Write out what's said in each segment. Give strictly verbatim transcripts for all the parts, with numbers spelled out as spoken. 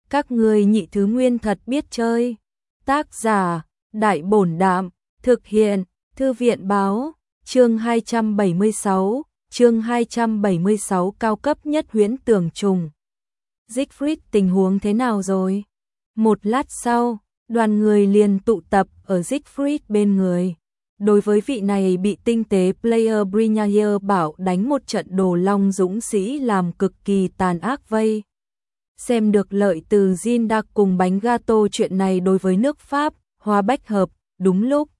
Các ngươi nhị thứ nguyên thật biết chơi. Tác giả, Đại Bổn Đạm, thực hiện, Thư viện Báo, chương hai trăm bảy mươi sáu, chương hai trăm bảy mươi sáu cao cấp nhất huyễn tưởng trùng. Siegfried, tình huống thế nào rồi? Một lát sau, đoàn người liền tụ tập ở Siegfried bên người. Đối với vị này bị tinh tế player Brynjar bảo đánh một trận đồ long dũng sĩ làm cực kỳ tàn ác vây. Xem được lợi từ Zindak cùng bánh gato, chuyện này đối với nước Pháp, hoa bách hợp, đúng lúc.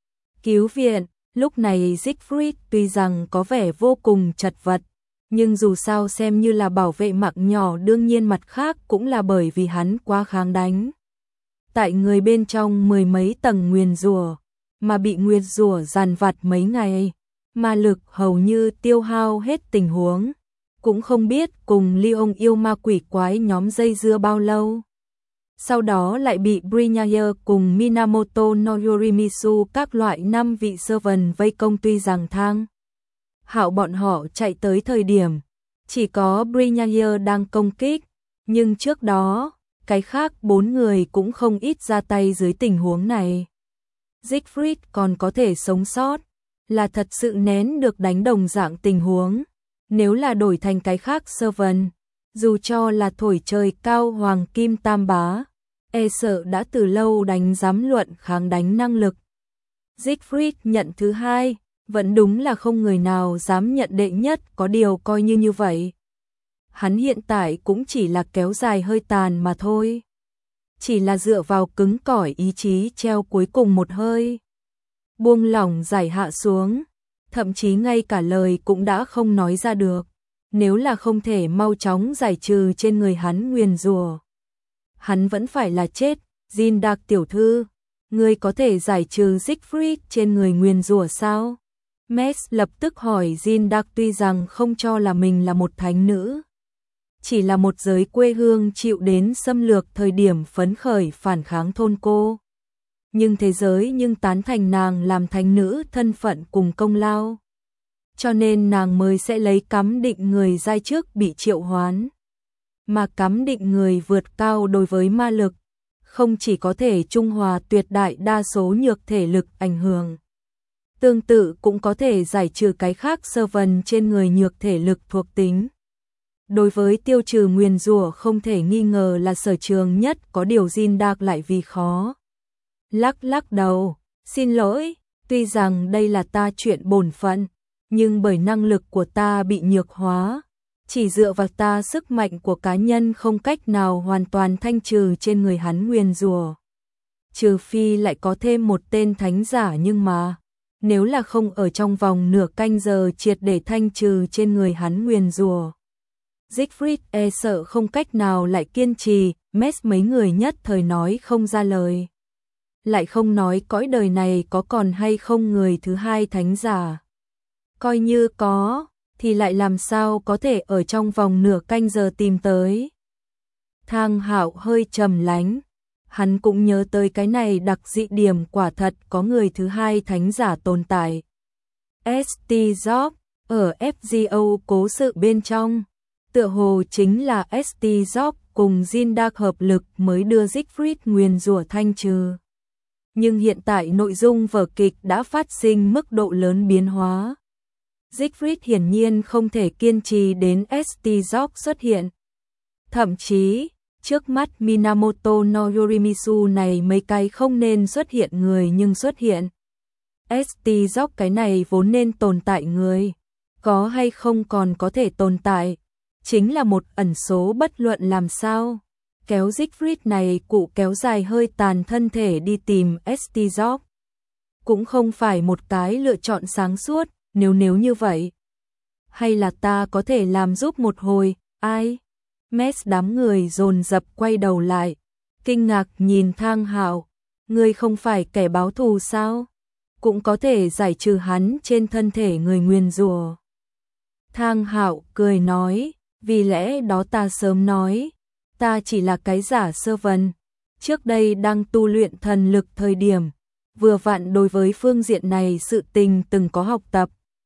Cứu viện, lúc này Siegfried tuy rằng có vẻ vô cùng chật vật, nhưng dù sao xem như là bảo vệ mạng nhỏ, đương nhiên mặt khác cũng là bởi vì hắn quá kháng đánh. Tại người bên trong mười mấy tầng nguyền rủa, mà bị nguyền rủa dằn vặt mấy ngày, ma lực hầu như tiêu hao hết tình huống, cũng không biết cùng Lyon yêu ma quỷ quái nhóm dây dưa bao lâu. Sau đó lại bị Brynjar cùng Minamoto no Yorimitsu các loại năm vị servant vây công, tuy rằng Thang Hạo bọn họ chạy tới thời điểm chỉ có Brynjar đang công kích, nhưng trước đó cái khác bốn người cũng không ít ra tay. Dưới tình huống này, Siegfried còn có thể sống sót là thật sự nén được đánh đồng dạng tình huống. Nếu là đổi thành cái khác servant, dù cho là thổi trời cao hoàng kim tam bá, e sợ đã từ lâu đánh giám luận kháng đánh năng lực. Siegfried nhận thứ hai, vẫn đúng là không người nào dám nhận đệ nhất, có điều coi như như vậy. Hắn hiện tại cũng chỉ là kéo dài hơi tàn mà thôi. Chỉ là dựa vào cứng cỏi ý chí treo cuối cùng một hơi. Buông lỏng giải hạ xuống, thậm chí ngay cả lời cũng đã không nói ra được. Nếu là không thể mau chóng giải trừ trên người hắn nguyền rủa, hắn vẫn phải là chết. Zindak tiểu thư, ngươi có thể giải trừ Siegfried trên người nguyền rủa sao? Mess lập tức hỏi Zindak, tuy rằng không cho là mình là một thánh nữ, chỉ là một giới quê hương chịu đến xâm lược thời điểm phấn khởi phản kháng thôn cô. Nhưng thế giới nhưng tán thành nàng làm thánh nữ thân phận cùng công lao. Cho nên nàng mới sẽ lấy cắm định người giai trước bị triệu hoán. Mà cắm định người vượt cao đối với ma lực, không chỉ có thể trung hòa tuyệt đại đa số nhược thể lực ảnh hưởng, tương tự cũng có thể giải trừ cái khác servant trên người nhược thể lực thuộc tính. Đối với tiêu trừ nguyền rủa không thể nghi ngờ là sở trường nhất, có điều Zindak lại vì khó. Lắc lắc đầu, xin lỗi, tuy rằng đây là ta chuyện bổn phận, nhưng bởi năng lực của ta bị nhược hóa, chỉ dựa vào ta sức mạnh của cá nhân không cách nào hoàn toàn thanh trừ trên người hắn nguyền rủa. Trừ phi lại có thêm một tên thánh giả, nhưng mà nếu là không ở trong vòng nửa canh giờ triệt để thanh trừ trên người hắn nguyền rủa, Siegfried e sợ không cách nào lại kiên trì. Mess mấy người nhất thời nói không ra lời. Lại không nói cõi đời này có còn hay không người thứ hai thánh giả. Coi như có, thì lại làm sao có thể ở trong vòng nửa canh giờ tìm tới. Thang Hạo hơi trầm lánh. Hắn cũng nhớ tới cái này đặc dị điểm, quả thật có người thứ hai thánh giả tồn tại. ét tê Job, ở ép giê o cố sự bên trong, tựa hồ chính là ét tê Job cùng Zindak hợp lực mới đưa Siegfried nguyền rủa thanh trừ. Nhưng hiện tại nội dung vở kịch đã phát sinh mức độ lớn biến hóa. Siegfried hiển nhiên không thể kiên trì đến ét tê Job xuất hiện. Thậm chí, trước mắt Minamoto no Yorimitsu này mấy cái không nên xuất hiện người nhưng xuất hiện. ét tê Job cái này vốn nên tồn tại người, có hay không còn có thể tồn tại, chính là một ẩn số, bất luận làm sao. Kéo Siegfried này cụ kéo dài hơi tàn thân thể đi tìm ét tê Job cũng không phải một cái lựa chọn sáng suốt. Nếu nếu như vậy, hay là ta có thể làm giúp một hồi. Ai? Mess đám người dồn dập quay đầu lại, kinh ngạc nhìn Thang Hạo. Ngươi không phải kẻ báo thù sao? Cũng có thể giải trừ hắn trên thân thể người nguyền rủa. Thang Hạo cười nói, vì lẽ đó ta sớm nói, ta chỉ là cái giả servant, trước đây đang tu luyện thần lực thời điểm, vừa vặn đối với phương diện này sự tình từng có học tập.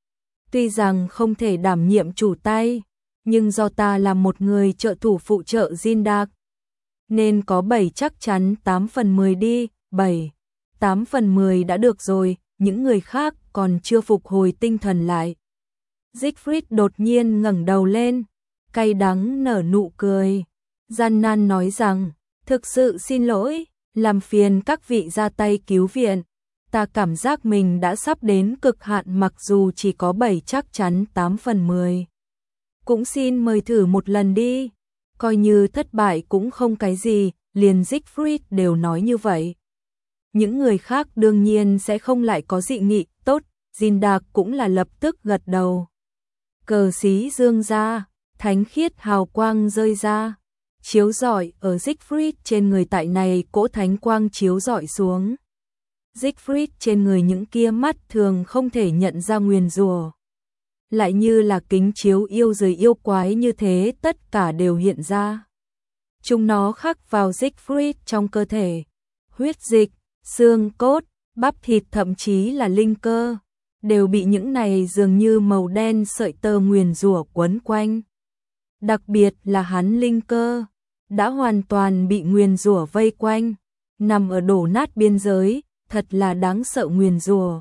Tuy rằng không thể đảm nhiệm chủ tay, nhưng do ta là một người trợ thủ phụ trợ Zindak, Nên có bảy chắc chắn tám phần mười đi, bảy, tám phần mười đã được rồi, những người khác còn chưa phục hồi tinh thần lại. Siegfried đột nhiên ngẩng đầu lên, cay đắng nở nụ cười, gian nan nói rằng, thực sự xin lỗi, làm phiền các vị ra tay cứu viện. Ta cảm giác mình đã sắp đến cực hạn mặc dù chỉ có bảy chắc chắn tám phần mười. Cũng xin mời thử một lần đi, coi như thất bại cũng không cái gì, liền Siegfried đều nói như vậy. Những người khác đương nhiên sẽ không lại có dị nghị, tốt, Zindak cũng là lập tức gật đầu. Cờ xí dương ra, thánh khiết hào quang rơi ra, chiếu rọi ở Siegfried trên người, tại này cỗ thánh quang chiếu rọi xuống. Siegfried trên người những kia mắt thường không thể nhận ra nguyền rủa, lại như là kính chiếu yêu rồi yêu quái như thế, tất cả đều hiện ra. Chúng nó khắc vào Siegfried trong cơ thể, huyết dịch, xương cốt, bắp thịt thậm chí là linh cơ, đều bị những này dường như màu đen sợi tơ nguyền rủa quấn quanh. Đặc biệt là hắn linh cơ, đã hoàn toàn bị nguyền rủa vây quanh, nằm ở đổ nát biên giới, thật là đáng sợ nguyền rủa.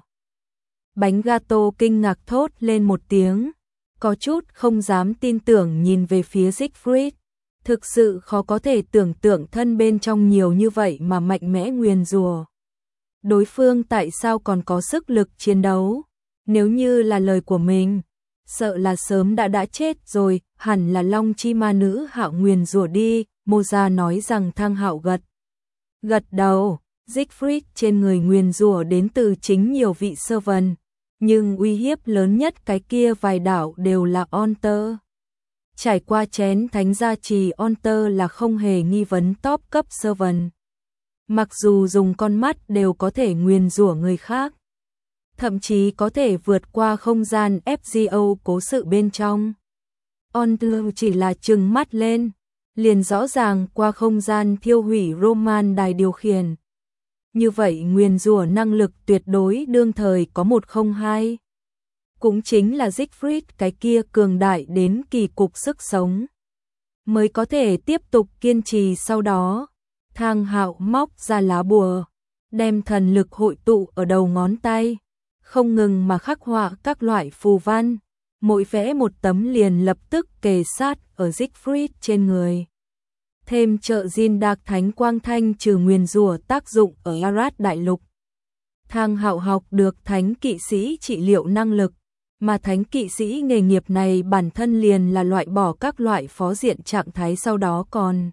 Bánh gato kinh ngạc thốt lên một tiếng, có chút không dám tin tưởng nhìn về phía Siegfried. Thực sự khó có thể tưởng tượng thân bên trong nhiều như vậy mà mạnh mẽ nguyền rủa. Đối phương tại sao còn có sức lực chiến đấu? Nếu như là lời của mình, sợ là sớm đã đã chết rồi, hẳn là Long Chi ma nữ Hạo nguyền rủa đi. Moza nói rằng Thang Hạo gật gật đầu. Siegfried trên người nguyền rủa đến từ chính nhiều vị sơ vần, nhưng uy hiếp lớn nhất cái kia vài đảo đều là Onter. Trải qua chén thánh gia trì, Onter là không hề nghi vấn top cấp sơ vần. Mặc dù dùng con mắt đều có thể nguyền rủa người khác, thậm chí có thể vượt qua không gian ép giê ô cố sự bên trong. Onter chỉ là trừng mắt lên, liền rõ ràng qua không gian thiêu hủy Roman đài điều khiển. Như vậy nguyền rủa năng lực tuyệt đối đương thời có một không hai. Cũng chính là Siegfried cái kia cường đại đến kỳ cục sức sống, mới có thể tiếp tục kiên trì. Sau đó, Thang Hạo móc ra lá bùa, đem thần lực hội tụ ở đầu ngón tay, không ngừng mà khắc họa các loại phù văn, mỗi vẽ một tấm liền lập tức kề sát ở Siegfried trên người. Thêm trợ Zindak thánh quang thanh trừ nguyền rủa tác dụng ở Arad đại lục. Thang Hạo học được thánh kỵ sĩ trị liệu năng lực, mà thánh kỵ sĩ nghề nghiệp này bản thân liền là loại bỏ các loại phó diện trạng thái. Sau đó còn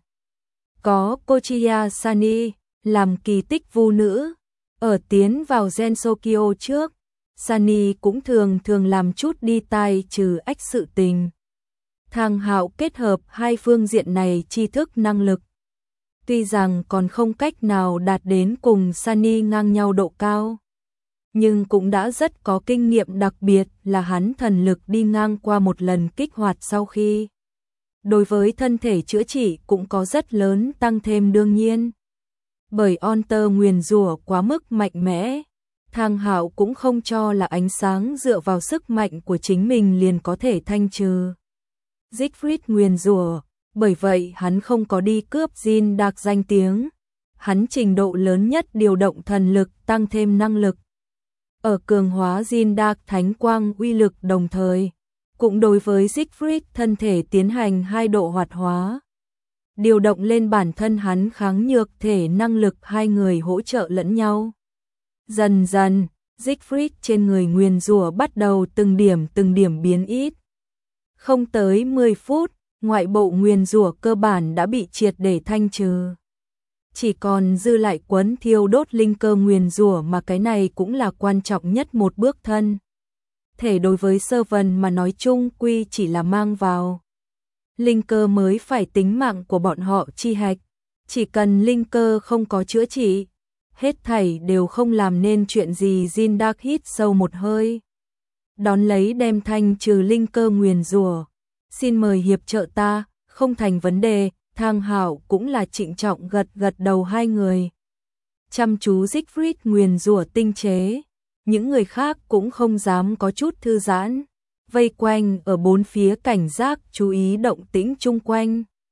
có Kochiya Sani làm kỳ tích vu nữ. Ở tiến vào Gensokyo trước, Sani cũng thường thường làm chút đi tai trừ ách sự tình. Thang Hạo kết hợp hai phương diện này tri thức năng lực. Tuy rằng còn không cách nào đạt đến cùng Sani ngang nhau độ cao, nhưng cũng đã rất có kinh nghiệm, đặc biệt là hắn thần lực đi ngang qua một lần kích hoạt sau khi. Đối với thân thể chữa trị cũng có rất lớn tăng thêm. Đương nhiên, bởi Onter nguyền rủa quá mức mạnh mẽ, Thang Hạo cũng không cho là ánh sáng dựa vào sức mạnh của chính mình liền có thể thanh trừ Siegfried nguyền rủa, bởi vậy hắn không có đi cướp Zindak danh tiếng. Hắn trình độ lớn nhất điều động thần lực tăng thêm năng lực, ở cường hóa Zindak thánh quang uy lực, đồng thời cũng đối với Siegfried thân thể tiến hành hai độ hoạt hóa, điều động lên bản thân hắn kháng nhược thể năng lực, hai người hỗ trợ lẫn nhau. Dần dần, Siegfried trên người nguyền rủa bắt đầu từng điểm từng điểm biến ít. Không tới mười phút, ngoại bộ nguyền rủa cơ bản đã bị triệt để thanh trừ. Chỉ còn dư lại quấn thiêu đốt linh cơ nguyền rủa, mà cái này cũng là quan trọng nhất một bước. Thân thể đối với sơ vần mà nói chung quy chỉ là mang vào linh cơ mới phải tính mạng của bọn họ chi hạch. Chỉ cần linh cơ không có chữa trị, hết thảy đều không làm nên chuyện gì. Zindak hít sâu một hơi, đón lấy đem thanh trừ linh cơ nguyền rủa. Xin mời hiệp trợ ta. Không thành vấn đề. Thang Hạo cũng là trịnh trọng gật gật đầu. Hai người chăm chú Siegfried nguyền rủa tinh chế. Những người khác cũng không dám có chút thư giãn, vây quanh ở bốn phía cảnh giác chú ý động tĩnh chung quanh.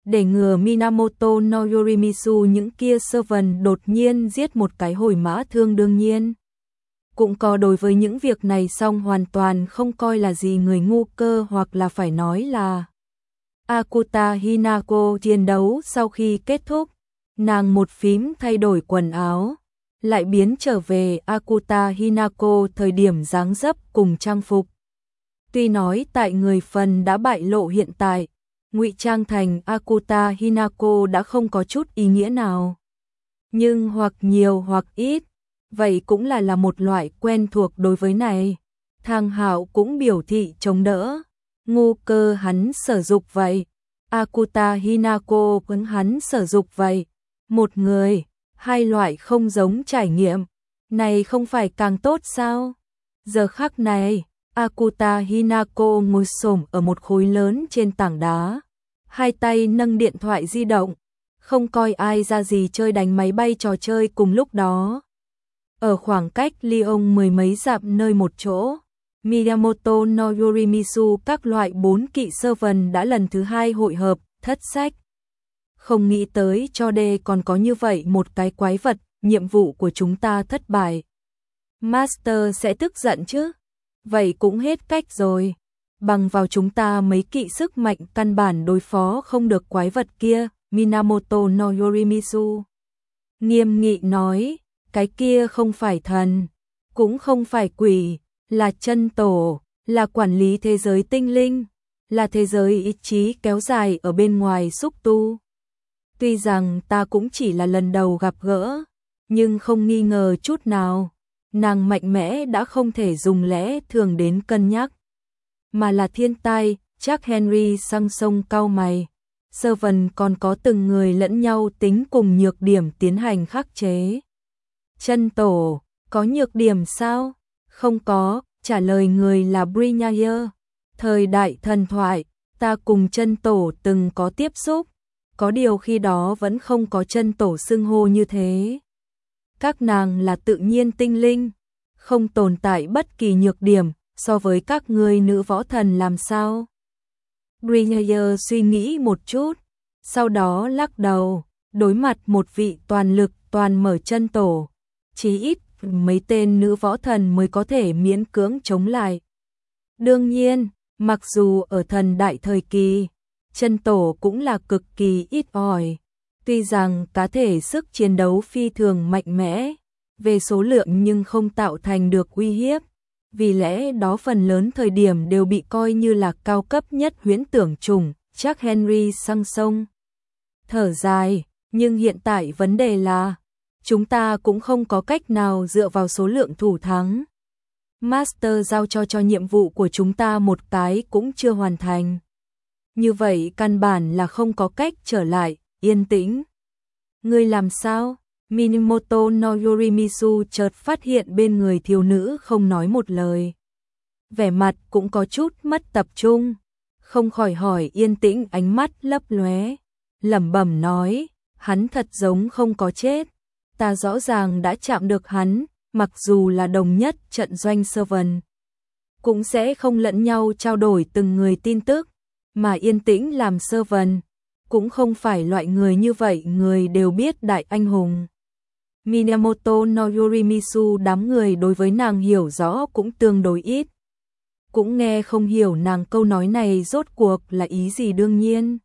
để ngừa Minamoto no Yorimitsu những kia servant đột nhiên giết một cái hồi mã thương đương nhiên. Cũng có đối với những việc này xong hoàn toàn không coi là gì người ngu cơ hoặc là phải nói là Akuta Hinako chiến đấu sau khi kết thúc, nàng một phím thay đổi quần áo, lại biến trở về Akuta Hinako thời điểm dáng dấp cùng trang phục. Tuy nói tại người phần đã bại lộ hiện tại, ngụy trang thành Akuta Hinako đã không có chút ý nghĩa nào. Nhưng hoặc nhiều hoặc ít, vậy cũng là là một loại quen thuộc đối với này. Thang Hạo cũng biểu thị chống đỡ. Ngu cơ hắn sử dụng vậy. Akuta Hinako cũng hắn sử dụng vậy. Một người, hai loại không giống trải nghiệm. Này không phải càng tốt sao? Giờ khắc này, Akuta Hinako ngồi xổm ở một khối lớn trên tảng đá. Hai tay nâng điện thoại di động. Không coi ai ra gì chơi đánh máy bay trò chơi cùng lúc đó. Ở khoảng cách Lyon mười mấy dặm nơi một chỗ, Minamoto no Yorimitsu các loại bốn kỵ servant đã lần thứ hai hội hợp, thất sách. Không nghĩ tới cho đê còn có như vậy một cái quái vật, nhiệm vụ của chúng ta thất bại. Master sẽ tức giận chứ? Vậy cũng hết cách rồi. Bằng vào chúng ta mấy kỵ sức mạnh căn bản đối phó không được quái vật kia, Minamoto no Yorimitsu nghiêm nghị nói. Cái kia không phải thần, cũng không phải quỷ, là chân tổ, là quản lý thế giới tinh linh, là thế giới ý chí kéo dài ở bên ngoài xúc tu. Tuy rằng ta cũng chỉ là lần đầu gặp gỡ, nhưng không nghi ngờ chút nào, nàng mạnh mẽ đã không thể dùng lẽ thường đến cân nhắc, mà là thiên tai. Chắc Henry sang sông cau mày. Servant còn có từng người lẫn nhau tính cùng nhược điểm tiến hành khắc chế. Chân tổ, có nhược điểm sao? Không có, trả lời người là Brynjaer. Thời đại thần thoại, ta cùng chân tổ từng có tiếp xúc, có điều khi đó vẫn không có chân tổ xưng hô như thế. Các nàng là tự nhiên tinh linh, không tồn tại bất kỳ nhược điểm, so với các ngươi nữ võ thần làm sao? Brynjaer suy nghĩ một chút, sau đó lắc đầu, đối mặt một vị toàn lực toàn mở chân tổ. Chí ít mấy tên nữ võ thần mới có thể miễn cưỡng chống lại. Đương nhiên, mặc dù ở thần đại thời kỳ, chân tổ cũng là cực kỳ ít ỏi. Tuy rằng cá thể sức chiến đấu phi thường mạnh mẽ, về số lượng nhưng không tạo thành được uy hiếp. Vì lẽ đó phần lớn thời điểm đều bị coi như là cao cấp nhất huyễn tưởng trùng. Chắc Henry sang sông thở dài, nhưng hiện tại vấn đề là chúng ta cũng không có cách nào dựa vào số lượng thủ thắng. Master giao cho cho nhiệm vụ của chúng ta một cái cũng chưa hoàn thành. Như vậy căn bản là không có cách trở lại, yên tĩnh. Ngươi làm sao? Minamoto no Yorimitsu chợt phát hiện bên người thiếu nữ không nói một lời. Vẻ mặt cũng có chút mất tập trung, không khỏi hỏi yên tĩnh ánh mắt lấp lóe, lẩm bẩm nói, hắn thật giống không có chết. Ta rõ ràng đã chạm được hắn, mặc dù là đồng nhất trận doanh servant, cũng sẽ không lẫn nhau trao đổi từng người tin tức, mà yên tĩnh làm servant, cũng không phải loại người như vậy người đều biết đại anh hùng. Minamoto no Yorimitsu đám người đối với nàng hiểu rõ cũng tương đối ít. Cũng nghe không hiểu nàng câu nói này rốt cuộc là ý gì đương nhiên.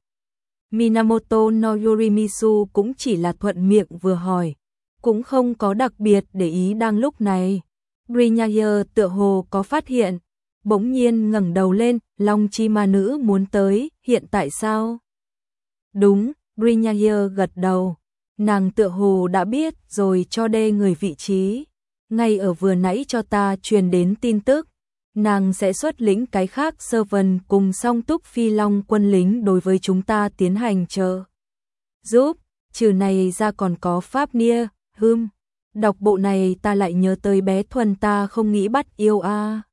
Minamoto no Yorimitsu cũng chỉ là thuận miệng vừa hỏi, cũng không có đặc biệt để ý đang lúc này. Brynjaer tựa hồ có phát hiện, bỗng nhiên ngẩng đầu lên, Long chi ma nữ muốn tới, hiện tại sao? Đúng, Brynjaer gật đầu. Nàng tựa hồ đã biết rồi cho đê người vị trí. Ngay ở vừa nãy cho ta truyền đến tin tức, nàng sẽ xuất lĩnh cái khác servant cùng song túc phi long quân lính đối với chúng ta tiến hành trợ giúp. Trừ này ra còn có Pháp Nia, hừm. Đọc bộ này ta lại nhớ tới bé Thuần ta không nghĩ bắt yêu a. À.